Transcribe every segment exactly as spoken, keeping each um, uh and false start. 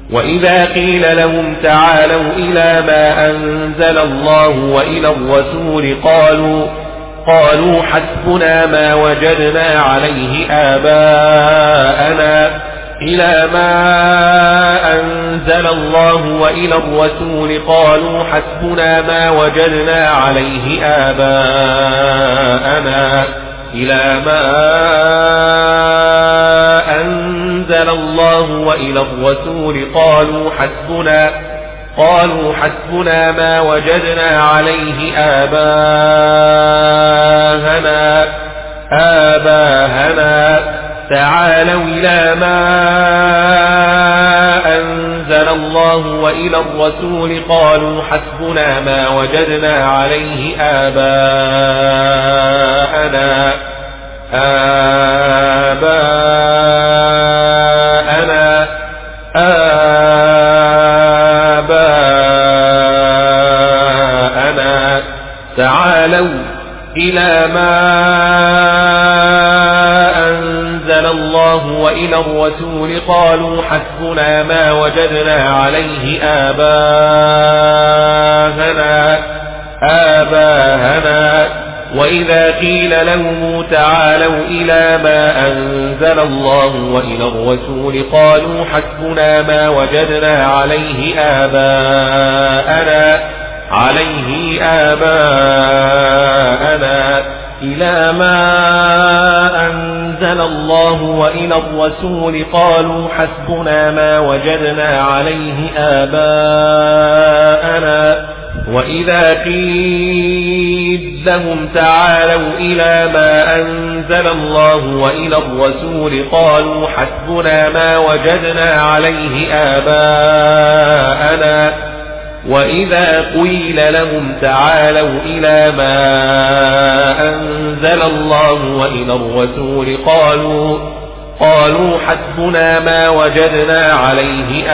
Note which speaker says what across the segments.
Speaker 1: وإذا قيل لهم تعالوا إلى ما أنزل الله وإلى الرسول قالوا قالوا حسبنا ما وجدنا عليه آباءنا إلى ما أنزل الله وإلى الرسول قالوا حسبنا ما وجدنا عليه آباءنا إلى ما أنزل الله وإلى الرسول قالوا حسبنا قالوا حسبنا ما وجدنا عليه آباءنا آباءنا تعالوا إلى ما أنزل الله وإلى الرسول قالوا حسبنا ما وجدنا عليه آباءنا آباءنا آباءنا تعالوا إلى ما أنزل الله وإلى الرسول قالوا حسبنا ما وجدنا عليه آباءنا آباءنا وإذا قيل لهم تعالوا إلى ما أنزل الله وإلى الرسول قالوا حسبنا ما وجدنا عليه آباءنا عليه آباءنا إلى ما أنزل الله وإلى الرسول قالوا حسبنا ما وجدنا عليه آباءنا وإذا قيل لهم تعالوا إلى ما أنزل الله وإلى الرسول قالوا حسبنا ما وجدنا عليه آباءنا وإذا قيل لهم تعالوا إلى ما أنزل الله وإلى الرسول قالوا قالوا حسبنا ما وجدنا عليه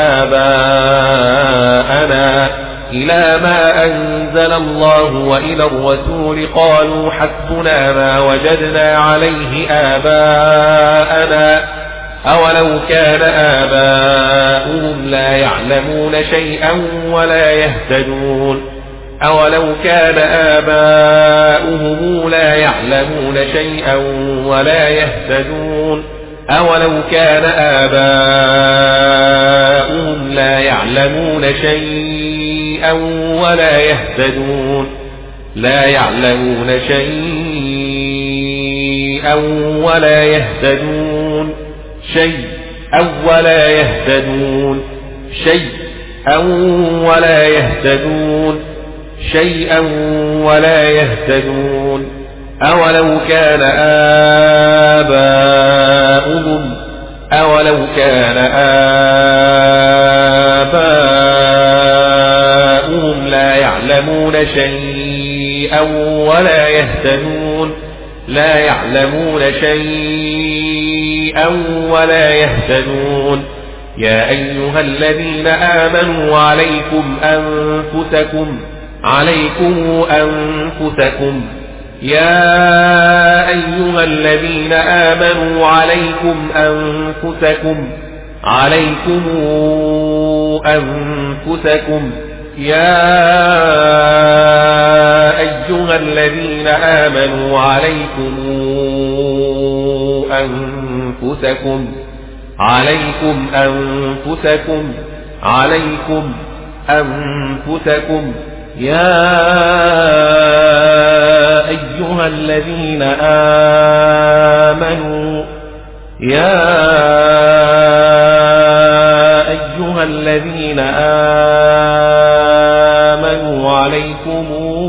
Speaker 1: آباءنا إلى ما أنزل الله وإلى الرسول قالوا حسبنا ما وجدنا عليه آباءنا أولو كان آباؤهم لا يعلمون شيئا ولا يهتدون أولو كان آباؤهم لا يعلمون شيئا ولا يهتدون أولو كان آباؤهم لا يعلمون شيئا ولا يهتدون لا يعلمون شيئا ولا يهتدون شيئا ولا يهتدون شيئا ولا يهتدون شيئا ولا يهتدون أولو كان آباؤهم أولو كان آباؤهم لا يعلمون شيئا ولا يهتدون لا يعلمون شيئا ولا يهتدون يا أيها الذين آمنوا عليكم أنفسكم عليكم أنفسكم يا أيها الذين آمنوا عليكم أنفسكم عليكم أنفسكم يا أيها الذين آمنوا عليكم أنفسكم عليكم أنفسكم عليكم أنفسكم يا أيها الذين آمنوا يا أيها الذين آمنوا عليكم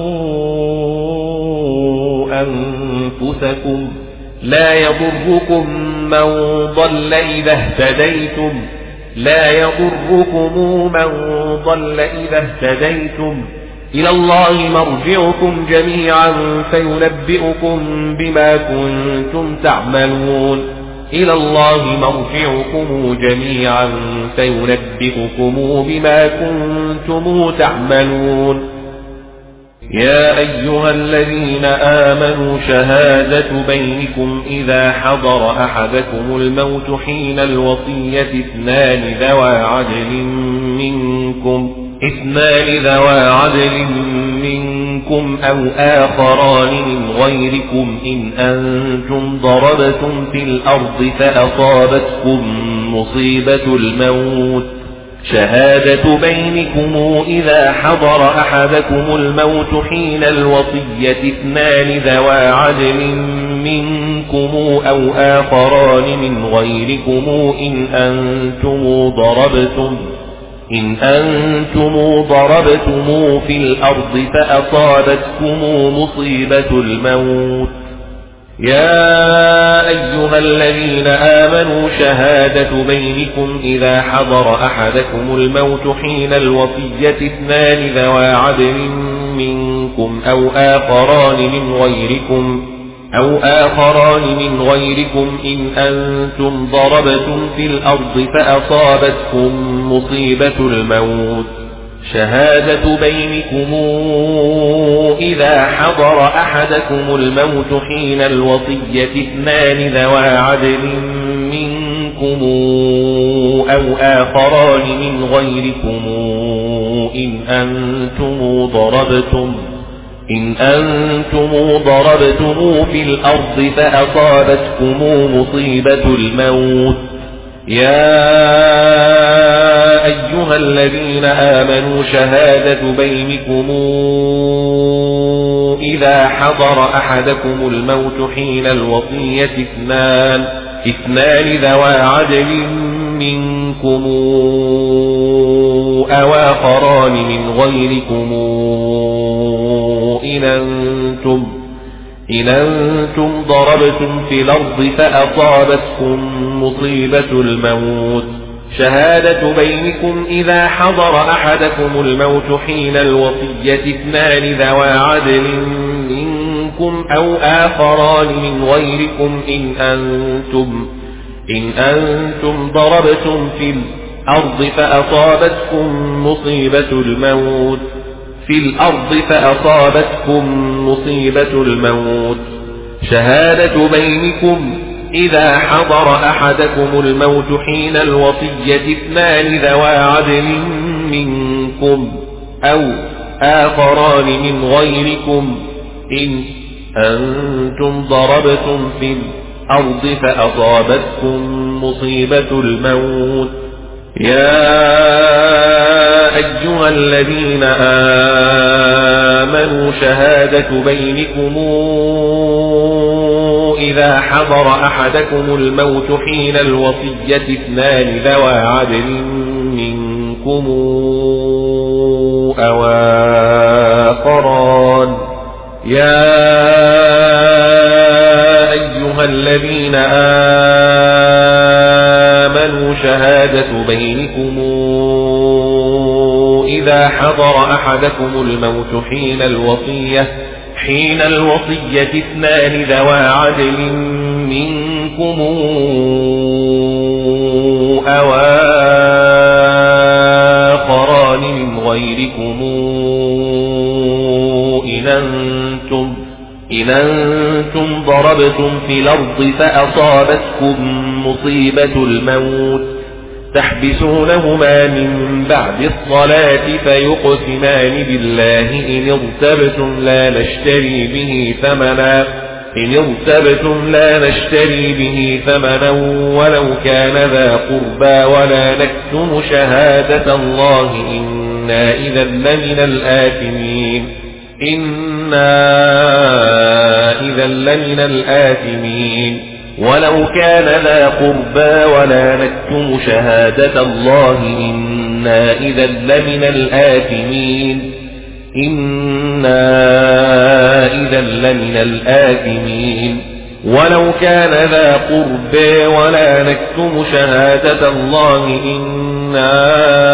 Speaker 1: أنفسكم لا يضركم من ضل إذا اهتديتم لا يضركم من ضل إذا اهتديتم إلى الله مرجعكم جميعا فينبئكم بما كنتم تعملون إلى الله مرجعكم جميعا فينبئكم بما كنتم تعملون يا أيها الذين آمنوا شهادة بينكم إذا حضر أحدكم الموت حين الوصية اثنان ذوى عدل منكم اثنان ذوى عدل منكم أو آخران من غيركم إن أنتم ضربتم في الأرض فأصابتكم مصيبة الموت شهادة بينكم إذا حضر أحدكم الموت حين الوصية اثنان ذوى عدل منكم أو آخران من غيركم إن أنتم ضربتم إن أنتم ضربتم في الأرض فأصابتكم مصيبة الموت يا أيها الذين آمنوا شهادة بينكم إذا حضر أحدكم الموت حين الوصية اثنان ذوى عدل منكم أو آخران من غيركم أو آخران من غيركم إن أنتم ضربتم في الأرض فأصابتكم مصيبة الموت شهادة بينكم إذا حضر أحدكم الموت حين الوصية اثنان ذوى عدل منكم أو آخران من غيركم إن أنتم ضربتم إن أنتم ضربتم في الأرض فأصابتكم مصيبة الموت يا أيها الذين آمنوا شهادة بينكم إذا حضر أحدكم الموت حين الوصية اثنان اثنان ذوى عدل منكم أو آخران من غيركم إن أنتم إن أنتم ضربتم في الأرض فأصابتكم مصيبة الموت شهادة بينكم إذا حضر أحدكم الموت حين الوصية اثنان ذوى عدل منكم أو آخران من غيركم إن أنتم إن أنتم ضربتم في الأرض فأصابتكم مصيبة الموت في الأرض فأصابتكم مصيبة الموت شهادة بينكم إذا حضر أحدكم الموت حين الوصية اثنان ذوى عدل منكم أو آخران من غيركم إن أنتم ضربتم في الأرض فأصابتكم مصيبة الموت يا أيها الذين آمنوا شهادة بينكم إذا حضر أحدكم الموت حين الوصية اثنان ذوى عدل منكم أو آخران يا أيها الذين آمنوا شهادة بينكم إذا حضر أحدكم الموت حين الوصية حين الوصية اثنان ذوى عدل منكم أو آخران من غيركم إن أنتم إن أنتم ضربتم في الأرض فأصابتكم مصيبة الموت تحبسونهما من بعد الصلاة فيقسمان بالله إن ارتبتم لا نشتري به ثمنا إن ارتبتم لا نشتري به ثمنا ولو كان ذا قربى ولا نكتم شهادة الله إنا إذا لمن الآثمين إنا إذا لمن الآثمين ولو كان ذا قربى ولا نكتم شهادة الله إنا إذا لمن الآثمين إنا إذا لمن الآثمين ولو كان ذا قربى ولا نكتم شهادة الله إنا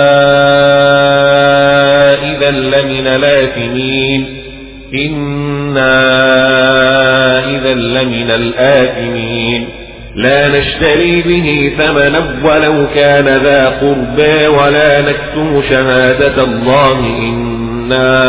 Speaker 1: إذا لمن الآثمين إنا إذا لمن الآثمين لا نشتري به ثمنا ولو كان ذا قربى ولا نكتم شهادة الله إنا إنا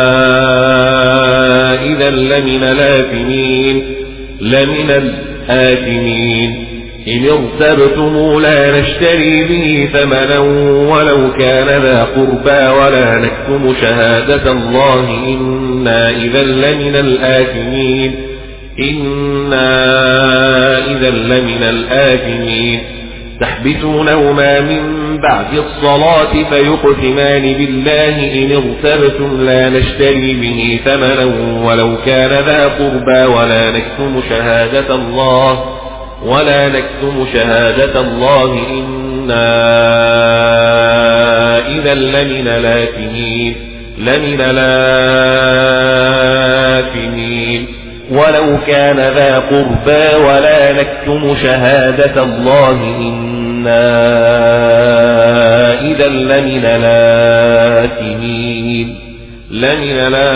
Speaker 1: إذا لمن الآثمين لمن الآثمين إن ارتبتم لا نشتري به ثمنا ولو كان ذا قربى ولا نكتم شهادة الله إنا إذا لمن الآثمين إنا إذا لمن الآثمين تحبسونهما من بعد الصلاة فيقسمان بالله إن ارتبتم لا نشتري به ثمنا ولو كان ذا قربى ولا نكتم شهادة الله ولا نكتم شهادة الله إنا إذا لمن الآثمين لمن الآثمين ولو كان ذا قربى ولا نكتم شهادة الله إنا إذا لمن الآثمين لمن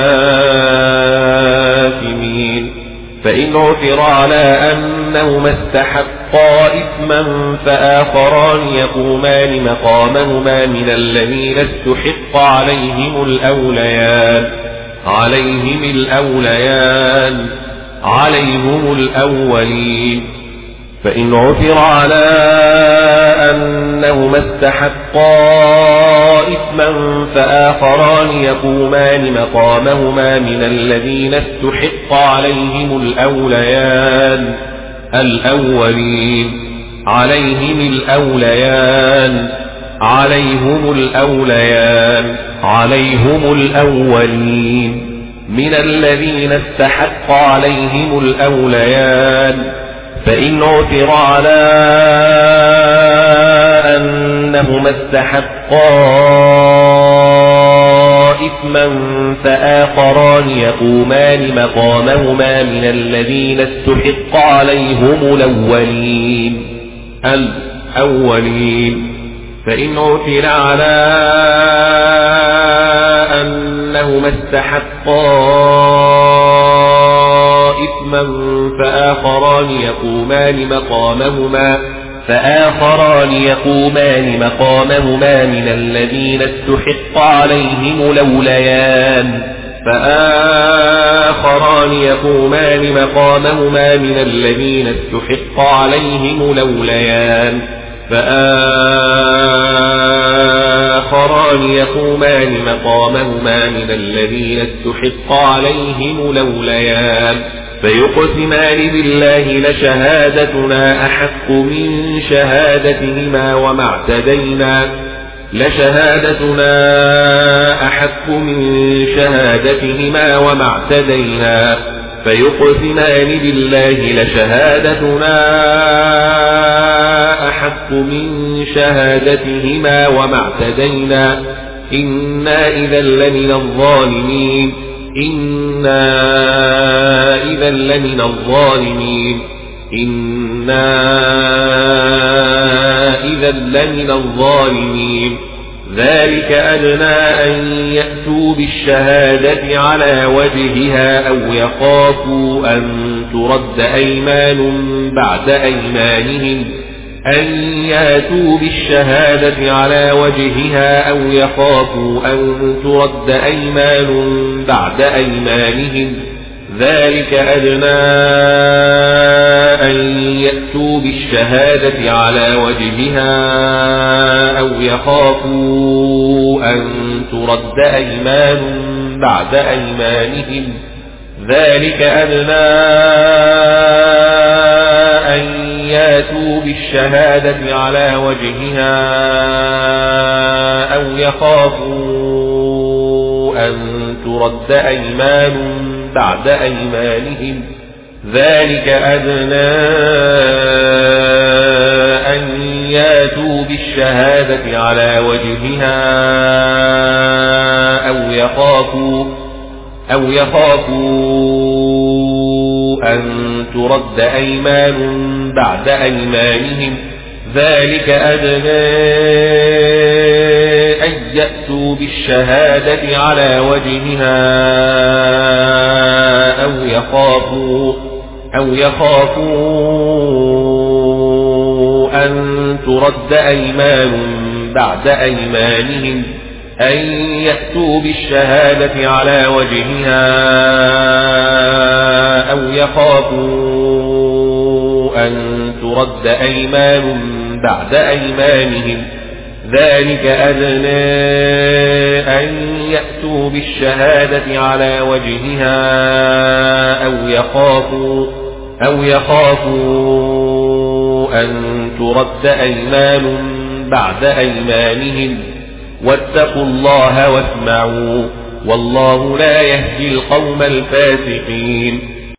Speaker 1: الآثمين فإن عثر على أنهما استحقا إثما فآخران يقومان مقامهما من الذين استحق عليهم الأوليان عليهم الأوليان عليهم الأولين فإن عثر على أنهما استحقا إثما فآخران يقومان مقامهما من الذين استحق عليهم الأوليان الأولين عليهم الأوليان عليهم الأوليان عليهم الأولين من الذين استحق عليهم الأوليان فإن عثر على أنهما استحقا إثما فآخران يقومان مقامهما من الذين استحق عليهم الأولين الأولين فإن عثر على أنهما استحقا إثما فآخران يقومان مقامهما فآخران يقومان مقامهما من الذين استحق عليهم الأوليان فآخران يقومان مقامهما من الذين استحق عليهم الأوليان فآخران يقومان مقامهما من الذين استحق عليهم الأوليان فيقسمان بالله لشهادتنا أحق من شهادتهما وما اعتدينا لشهادتنا أحق من شهادتهما وما اعتدينا فيقسمان بالله لشهادتنا أحق من شهادتهما وما اعتدينا إنا إذا لمن الظالمين إنا إذا لمن الظالمين إنا إذا لمن الظالمين ذلك أدنى أن يأتوا بالشهادة على وجهها أو يخافوا أن ترد أيمان بعد أيمانهم أن يأتوا بالشهادة على وجهها أو يخافوا أن ترد أيمان بعد أيمانهم ذلك أدنى أن يأتوا بالشهادة على وجهها أو يخافوا أن ترد أيمان بعد أيمانهم ذلك أدنى أن يأتوا بالشهادة على وجهها أو يخافوا أن ترد أيمان بعد أيمانهم ذلك أدنى أن يأتوا بالشهادة على وجهها أو يخافوا أو يخافوا أن ترد أيمان بعد أيمانهم ذلك أدنى أن يأتوا بالشهادة على وجهها أو يخافوا أو يخافوا أن ترد أيمان بعد أيمانهم أن يأتوا بالشهادة على وجهها أو يخافوا أن ترد أيمان بعد أيمانهم ذلك أدنى أن يأتوا بالشهادة على وجهها أو يخافوا أو يخافوا أن ترد أيمان بعد أيمانهم واتقوا الله واسمعوا والله لا يهدي القوم الفاسقين